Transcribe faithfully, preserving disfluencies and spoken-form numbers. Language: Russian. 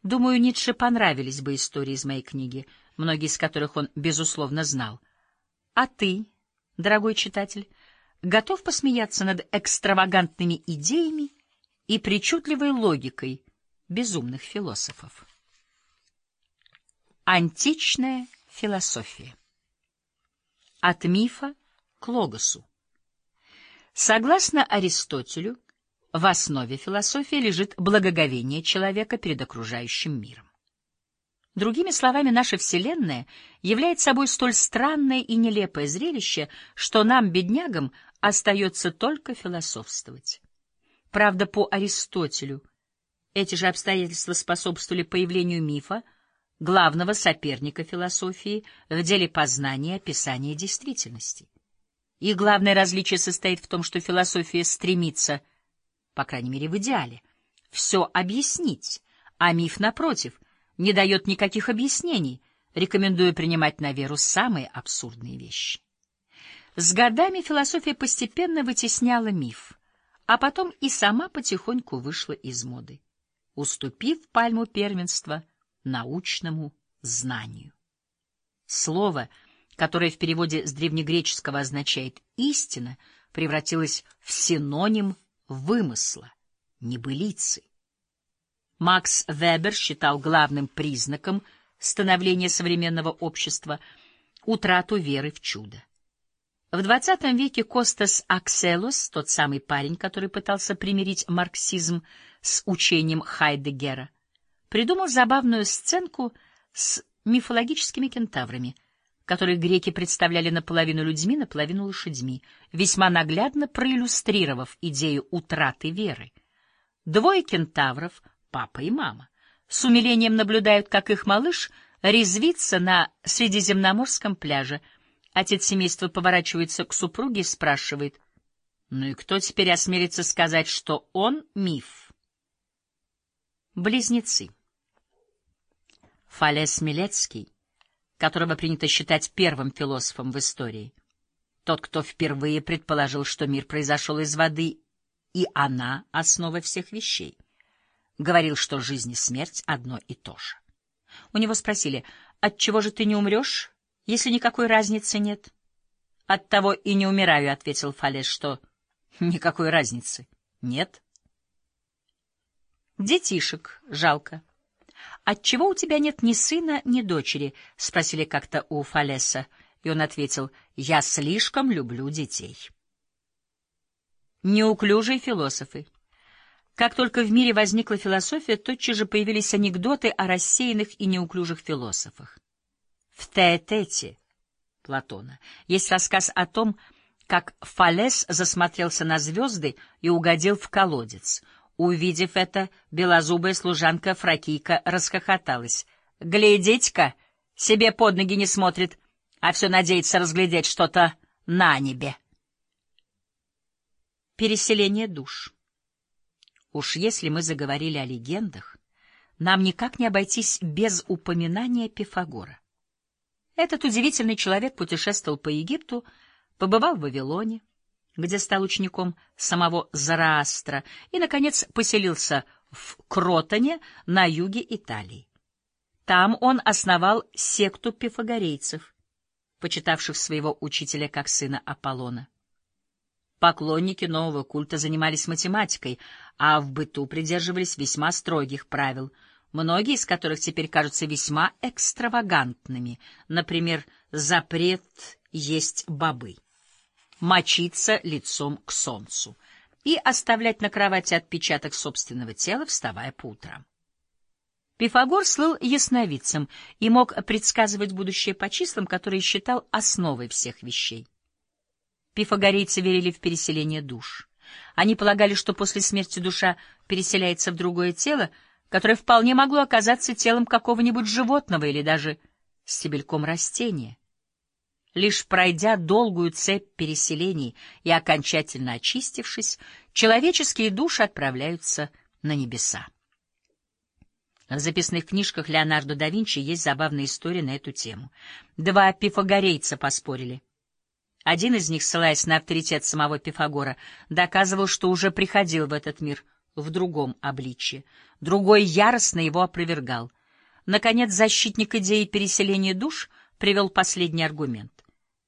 Думаю, Ницше понравились бы истории из моей книги, многие из которых он, безусловно, знал. А ты, дорогой читатель, готов посмеяться над экстравагантными идеями и причудливой логикой безумных философов? Античная философия. От мифа к логосу. Согласно Аристотелю, в основе философии лежит благоговение человека перед окружающим миром. Другими словами, наша Вселенная является собой столь странное и нелепое зрелище, что нам, беднягам, остается только философствовать. Правда, по Аристотелю эти же обстоятельства способствовали появлению мифа, главного соперника философии в деле познания и описания действительности. И главное различие состоит в том, что философия стремится, по крайней мере в идеале, все объяснить, а миф, напротив, не дает никаких объяснений, рекомендуя принимать на веру самые абсурдные вещи. С годами философия постепенно вытесняла миф, а потом и сама потихоньку вышла из моды, уступив пальму первенства научному знанию. Слово, которое в переводе с древнегреческого означает «истина», превратилось в синоним вымысла, небылицы. Макс Вебер считал главным признаком становления современного общества утрату веры в чудо. В двадцатом веке Костас Акселос, тот самый парень, который пытался примирить марксизм с учением Хайдеггера, придумал забавную сценку с мифологическими кентаврами, которых греки представляли наполовину людьми, наполовину лошадьми, весьма наглядно проиллюстрировав идею утраты веры. Двое кентавров, папа и мама, с умилением наблюдают, как их малыш резвится на Средиземноморском пляже. Отец семейства поворачивается к супруге и спрашивает: «Ну и кто теперь осмелится сказать, что он миф?» Близнецы. Фалес Милецкий, которого принято считать первым философом в истории, тот, кто впервые предположил, что мир произошел из воды, и она — основа всех вещей, говорил, что жизнь и смерть одно и то же. У него спросили: «Отчего же ты не умрешь, если никакой разницы нет?» «Оттого и не умираю», — ответил Фалес, — «что никакой разницы нет». Детишек жалко. «Отчего у тебя нет ни сына, ни дочери?» — спросили как-то у Фалеса, и он ответил: «Я слишком люблю детей». Неуклюжие философы. Как только в мире возникла философия, тотчас же появились анекдоты о рассеянных и неуклюжих философах. В Теэтете Платона есть рассказ о том, как Фалес засмотрелся на звезды и угодил в колодец. Увидев это, белозубая служанка Фракийка расхохоталась. «Глядите-ка, себе под ноги не смотрит, а все надеется разглядеть что-то на небе». Переселение душ. Уж если мы заговорили о легендах, нам никак не обойтись без упоминания Пифагора. Этот удивительный человек путешествовал по Египту, побывал в Вавилоне, где стал учеником самого Зороастра, и, наконец, поселился в Кротоне на юге Италии. Там он основал секту пифагорейцев, почитавших своего учителя как сына Аполлона. Поклонники нового культа занимались математикой, а в быту придерживались весьма строгих правил, многие из которых теперь кажутся весьма экстравагантными, например, запрет есть бобы, мочиться лицом к солнцу и оставлять на кровати отпечаток собственного тела, вставая по утрам. Пифагор слыл ясновидцем и мог предсказывать будущее по числам, которые считал основой всех вещей. Пифагорейцы верили в переселение душ. Они полагали, что после смерти душа переселяется в другое тело, которое вполне могло оказаться телом какого-нибудь животного или даже стебельком растения. Лишь пройдя долгую цепь переселений и окончательно очистившись, человеческие души отправляются на небеса. В записных книжках Леонардо да Винчи есть забавная история на эту тему. Два пифагорейца поспорили. Один из них, ссылаясь на авторитет самого Пифагора, доказывал, что уже приходил в этот мир, в другом обличье, другой яростно его опровергал. Наконец, защитник идеи переселения душ привел последний аргумент.